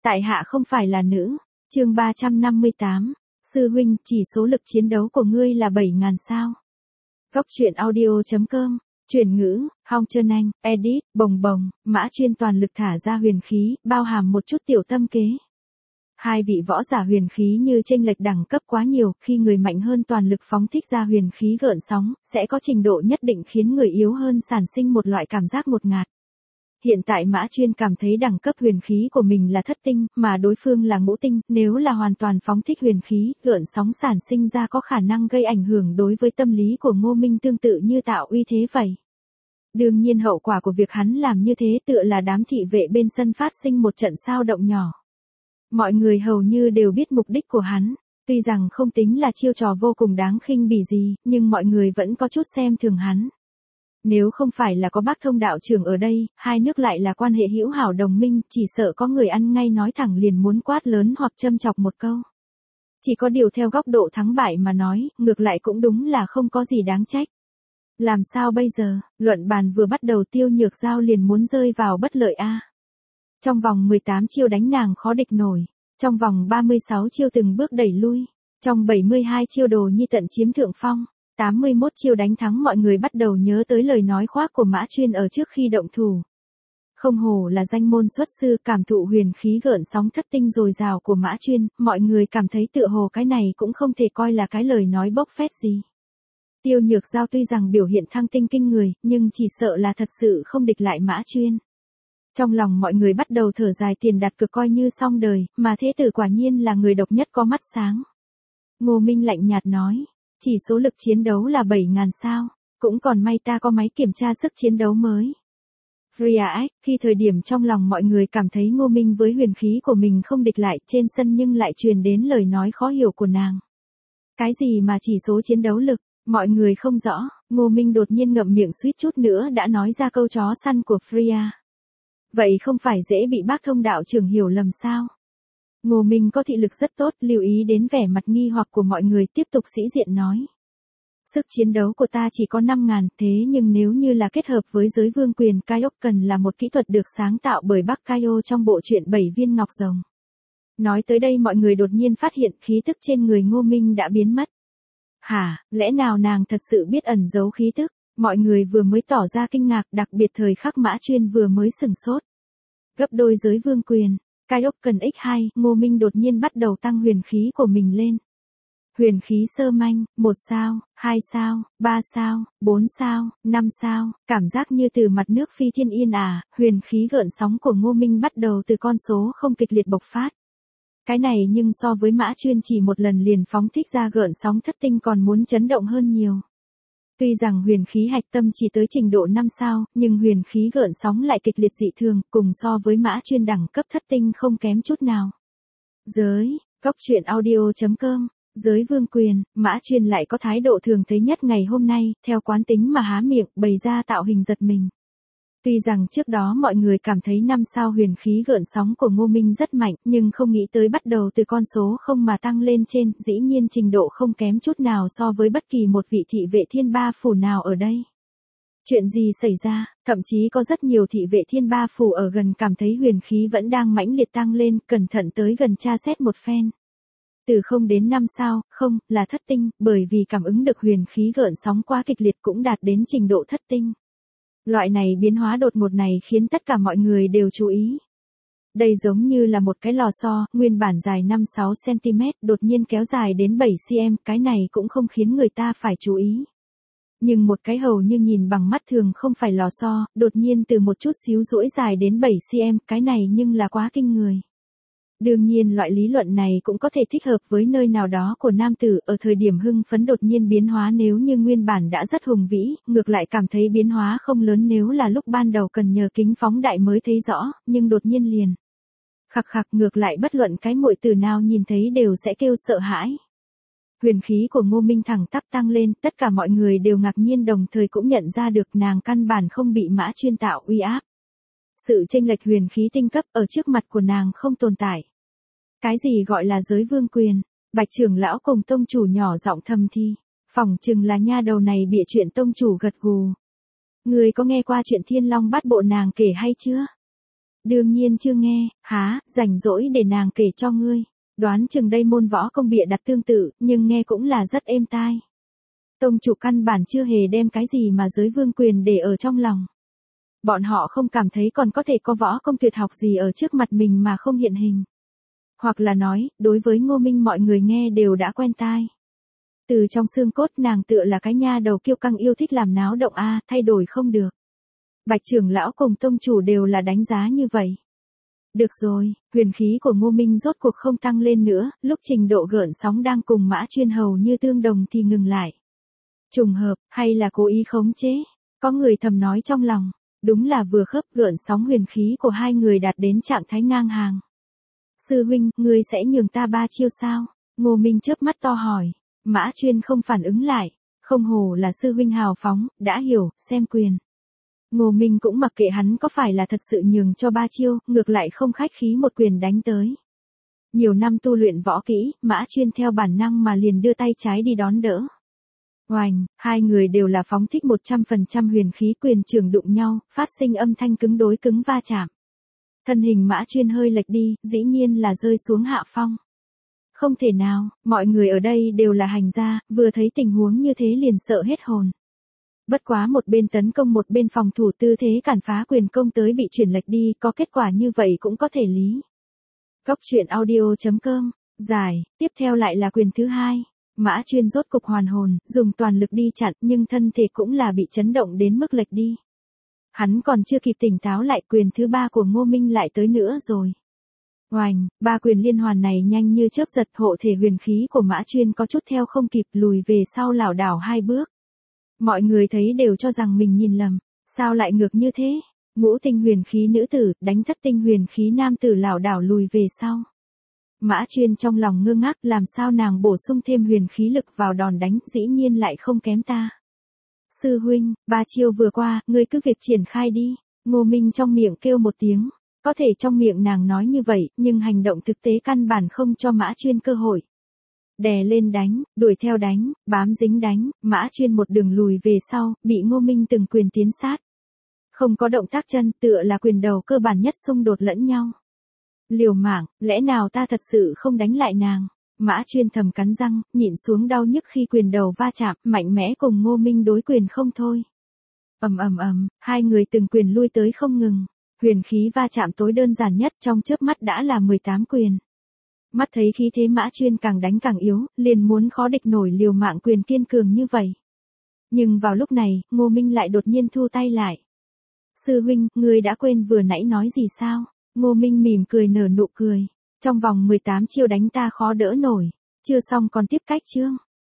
Tại hạ không phải là nữ. Chương 358. Sư huynh, chỉ số lực chiến đấu của ngươi là 7.000 sao? Góc truyện audio.com. Chuyển ngữ, Hong Trân Anh, edit, bồng bồng, Mã Chuyên toàn lực thả ra huyền khí, bao hàm một chút tiểu tâm kế. Hai vị võ giả huyền khí như chênh lệch đẳng cấp quá nhiều, khi người mạnh hơn toàn lực phóng thích ra huyền khí gợn sóng, sẽ có trình độ nhất định khiến người yếu hơn sản sinh một loại cảm giác ngột ngạt. Hiện tại Mã Chuyên cảm thấy đẳng cấp huyền khí của mình là thất tinh, mà đối phương là ngũ tinh, nếu là hoàn toàn phóng thích huyền khí, gợn sóng sản sinh ra có khả năng gây ảnh hưởng đối với tâm lý của Ngô Minh tương tự như tạo uy thế vậy. Đương nhiên hậu quả của việc hắn làm như thế tựa là đám thị vệ bên sân phát sinh một trận xao động nhỏ. Mọi người hầu như đều biết mục đích của hắn, tuy rằng không tính là chiêu trò vô cùng đáng khinh bỉ gì, nhưng mọi người vẫn có chút xem thường hắn. Nếu không phải là có bác Thông đạo trưởng ở đây, hai nước lại là quan hệ hữu hảo đồng minh, chỉ sợ có người ăn ngay nói thẳng liền muốn quát lớn hoặc châm chọc một câu. Chỉ có điều theo góc độ thắng bại mà nói, ngược lại cũng đúng là không có gì đáng trách. Làm sao bây giờ, luận bàn vừa bắt đầu Tiêu Nhược Giao liền muốn rơi vào bất lợi a. Trong vòng 18 chiêu đánh nàng khó địch nổi, trong vòng 36 chiêu từng bước đẩy lui, trong 72 chiêu Đồ Nhi tận chiếm thượng phong. 81 chiêu đánh thắng mọi người bắt đầu nhớ tới lời nói khoác của Mã Chuyên ở trước khi động thủ. Không hổ là danh môn xuất sư, cảm thụ huyền khí gợn sóng thất tinh dồi dào của Mã Chuyên, mọi người cảm thấy tựa hồ cái này cũng không thể coi là cái lời nói bốc phét gì. Tiêu Nhược Giao tuy rằng biểu hiện thăng tinh kinh người, nhưng chỉ sợ là thật sự không địch lại Mã Chuyên. Trong lòng mọi người bắt đầu thở dài tiền đặt cược coi như xong đời, mà thế tử quả nhiên là người độc nhất có mắt sáng. Ngô Minh lạnh nhạt nói. Chỉ số lực chiến đấu là 7.000 sao, cũng còn may ta có máy kiểm tra sức chiến đấu mới. Freya, khi thời điểm trong lòng mọi người cảm thấy Ngô Minh với huyền khí của mình không địch lại trên sân nhưng lại truyền đến lời nói khó hiểu của nàng. Cái gì mà chỉ số chiến đấu lực, mọi người không rõ, Ngô Minh đột nhiên ngậm miệng suýt chút nữa đã nói ra câu chó săn của Freya. Vậy không phải dễ bị bác Thông đạo trưởng hiểu lầm sao? Ngô Minh có thị lực rất tốt, lưu ý đến vẻ mặt nghi hoặc của mọi người tiếp tục sĩ diện nói. Sức chiến đấu của ta chỉ có 5.000, thế nhưng nếu như là kết hợp với giới vương quyền Kaioken là một kỹ thuật được sáng tạo bởi Bắc Kaio trong bộ truyện 7 viên ngọc rồng. Nói tới đây mọi người đột nhiên phát hiện khí tức trên người Ngô Minh đã biến mất. Hả, lẽ nào nàng thật sự biết ẩn giấu khí tức? Mọi người vừa mới tỏ ra kinh ngạc, đặc biệt thời khắc Mã Chuyên vừa mới sừng sốt. Gấp đôi giới vương quyền. Kaioken X2, Ngô Minh đột nhiên bắt đầu tăng huyền khí của mình lên. Huyền khí sơ manh, 1 sao, 2 sao, 3 sao, 4 sao, 5 sao, cảm giác như từ mặt nước phi thiên yên ả, huyền khí gợn sóng của Ngô Minh bắt đầu từ con số không kịch liệt bộc phát. Cái này nhưng so với Mã Chuyên chỉ một lần liền phóng thích ra gợn sóng thất tinh còn muốn chấn động hơn nhiều. Tuy rằng huyền khí hạch tâm chỉ tới trình độ 5 sao, nhưng huyền khí gợn sóng lại kịch liệt dị thường, cùng so với Mã Chuyên đẳng cấp thất tinh không kém chút nào. Giới, góc truyện audio.com, giới vương quyền, Mã Chuyên lại có thái độ thường thấy nhất ngày hôm nay, theo quán tính mà há miệng, bày ra tạo hình giật mình. Tuy rằng trước đó mọi người cảm thấy 5 sao huyền khí gợn sóng của Ngô Minh rất mạnh, nhưng không nghĩ tới bắt đầu từ con số không mà tăng lên trên, dĩ nhiên trình độ không kém chút nào so với bất kỳ một vị thị vệ thiên ba phủ nào ở đây. Chuyện gì xảy ra, thậm chí có rất nhiều thị vệ thiên ba phủ ở gần cảm thấy huyền khí vẫn đang mãnh liệt tăng lên, cẩn thận tới gần tra xét một phen. Từ 0 đến 5 sao, không, là thất tinh, bởi vì cảm ứng được huyền khí gợn sóng quá kịch liệt cũng đạt đến trình độ thất tinh. Loại này biến hóa đột ngột này khiến tất cả mọi người đều chú ý. Đây giống như là một cái lò xo, nguyên bản dài 5-6 cm, đột nhiên kéo dài đến 7 cm, cái này cũng không khiến người ta phải chú ý. Nhưng một cái hầu như nhìn bằng mắt thường không phải lò xo, đột nhiên từ một chút xíu duỗi dài đến 7 cm, cái này nhưng là quá kinh người. Đương nhiên loại lý luận này cũng có thể thích hợp với nơi nào đó của nam tử ở thời điểm hưng phấn đột nhiên biến hóa nếu như nguyên bản đã rất hùng vĩ, ngược lại cảm thấy biến hóa không lớn nếu là lúc ban đầu cần nhờ kính phóng đại mới thấy rõ, nhưng đột nhiên liền. Khặc khặc ngược lại bất luận cái muội tử nào nhìn thấy đều sẽ kêu sợ hãi. Huyền khí của Ngô Minh thẳng tắp tăng lên, tất cả mọi người đều ngạc nhiên đồng thời cũng nhận ra được nàng căn bản không bị Mã Chuyên tạo uy áp. Sự chênh lệch huyền khí tinh cấp ở trước mặt của nàng không tồn tại. Cái gì gọi là giới vương quyền? Bạch trưởng lão cùng tông chủ nhỏ giọng thầm thi. Phỏng chừng là nha đầu này bịa chuyện tông chủ gật gù. Người có nghe qua chuyện Thiên Long Bát Bộ nàng kể hay chưa? Đương nhiên chưa nghe, há, rảnh rỗi để nàng kể cho ngươi. Đoán chừng đây môn võ công bịa đặt tương tự, nhưng nghe cũng là rất êm tai. Tông chủ căn bản chưa hề đem cái gì mà giới vương quyền để ở trong lòng. Bọn họ không cảm thấy còn có thể có võ công tuyệt học gì ở trước mặt mình mà không hiện hình. Hoặc là nói, đối với Ngô Minh mọi người nghe đều đã quen tai. Từ trong xương cốt nàng tựa là cái nha đầu kiêu căng yêu thích làm náo động thay đổi không được. Bạch trưởng lão cùng tông chủ đều là đánh giá như vậy. Được rồi, huyền khí của Ngô Minh rốt cuộc không tăng lên nữa, lúc trình độ gợn sóng đang cùng Mã Chuyên hầu như tương đồng thì ngừng lại. Trùng hợp, hay là cố ý khống chế? Có người thầm nói trong lòng, đúng là vừa khớp, gợn sóng huyền khí của hai người đạt đến trạng thái ngang hàng. Sư huynh, ngươi sẽ nhường ta 3 chiêu sao? Ngô Minh chớp mắt to hỏi. Mã Chuyên không phản ứng lại, không hổ là sư huynh hào phóng, đã hiểu, xem quyền. Ngô Minh cũng mặc kệ hắn có phải là thật sự nhường cho 3 chiêu, ngược lại không khách khí một quyền đánh tới. Nhiều năm tu luyện võ kỹ, Mã Chuyên theo bản năng mà liền đưa tay trái đi đón đỡ. Oành, hai người đều là phóng thích 100% huyền khí, quyền trường đụng nhau, phát sinh âm thanh cứng đối cứng va chạm. Thân hình Mã Chuyên hơi lệch đi, dĩ nhiên là rơi xuống hạ phong. Không thể nào, mọi người ở đây đều là hành gia, vừa thấy tình huống như thế liền sợ hết hồn. Bất quá một bên tấn công một bên phòng thủ, tư thế cản phá quyền công tới bị chuyển lệch đi, có kết quả như vậy cũng có thể lý. Cốc truyện audio.com, giải, tiếp theo lại là quyền thứ hai. Mã Chuyên rốt cục hoàn hồn, dùng toàn lực đi chặn, nhưng thân thể cũng là bị chấn động đến mức lệch đi. Hắn còn chưa kịp tỉnh táo lại, quyền thứ ba của Ngô Minh lại tới nữa rồi. Oành, 3 quyền liên hoàn này nhanh như chớp giật, hộ thể huyền khí của Mã Chuyên có chút theo không kịp, lùi về sau lảo đảo 2 bước. Mọi người thấy đều cho rằng mình nhìn lầm, sao lại ngược như thế? Ngũ tinh huyền khí nữ tử, đánh thất tinh huyền khí nam tử lảo đảo lùi về sau. Mã Chuyên trong lòng ngơ ngác, làm sao nàng bổ sung thêm huyền khí lực vào đòn đánh, dĩ nhiên lại không kém ta. Sư huynh, 3 chiêu vừa qua, ngươi cứ việc triển khai đi. Ngô Minh trong miệng kêu một tiếng. Có thể trong miệng nàng nói như vậy, nhưng hành động thực tế căn bản không cho Mã Chuyên cơ hội. Đè lên đánh, đuổi theo đánh, bám dính đánh, Mã Chuyên một đường lùi về sau, bị Ngô Minh từng quyền tiến sát. Không có động tác chân, tựa là quyền đầu cơ bản nhất xung đột lẫn nhau. Liều mạng, lẽ nào ta thật sự không đánh lại nàng? Mã Chuyên thầm cắn răng, nhịn xuống đau nhức khi quyền đầu va chạm, mạnh mẽ cùng Ngô Minh đối quyền không thôi. Hai người từng quyền lui tới không ngừng. Huyền khí va chạm tối đơn giản nhất, trong chớp mắt đã là 18 quyền. Mắt thấy khí thế Mã Chuyên càng đánh càng yếu, liền muốn khó địch nổi liều mạng quyền kiên cường như vậy. Nhưng vào lúc này, Ngô Minh lại đột nhiên thu tay lại. Sư huynh, ngươi đã quên vừa nãy nói gì sao? Ngô Minh mỉm cười nở nụ cười. Trong vòng 18 chiêu đánh ta khó đỡ nổi. Chưa xong còn tiếp cách chương.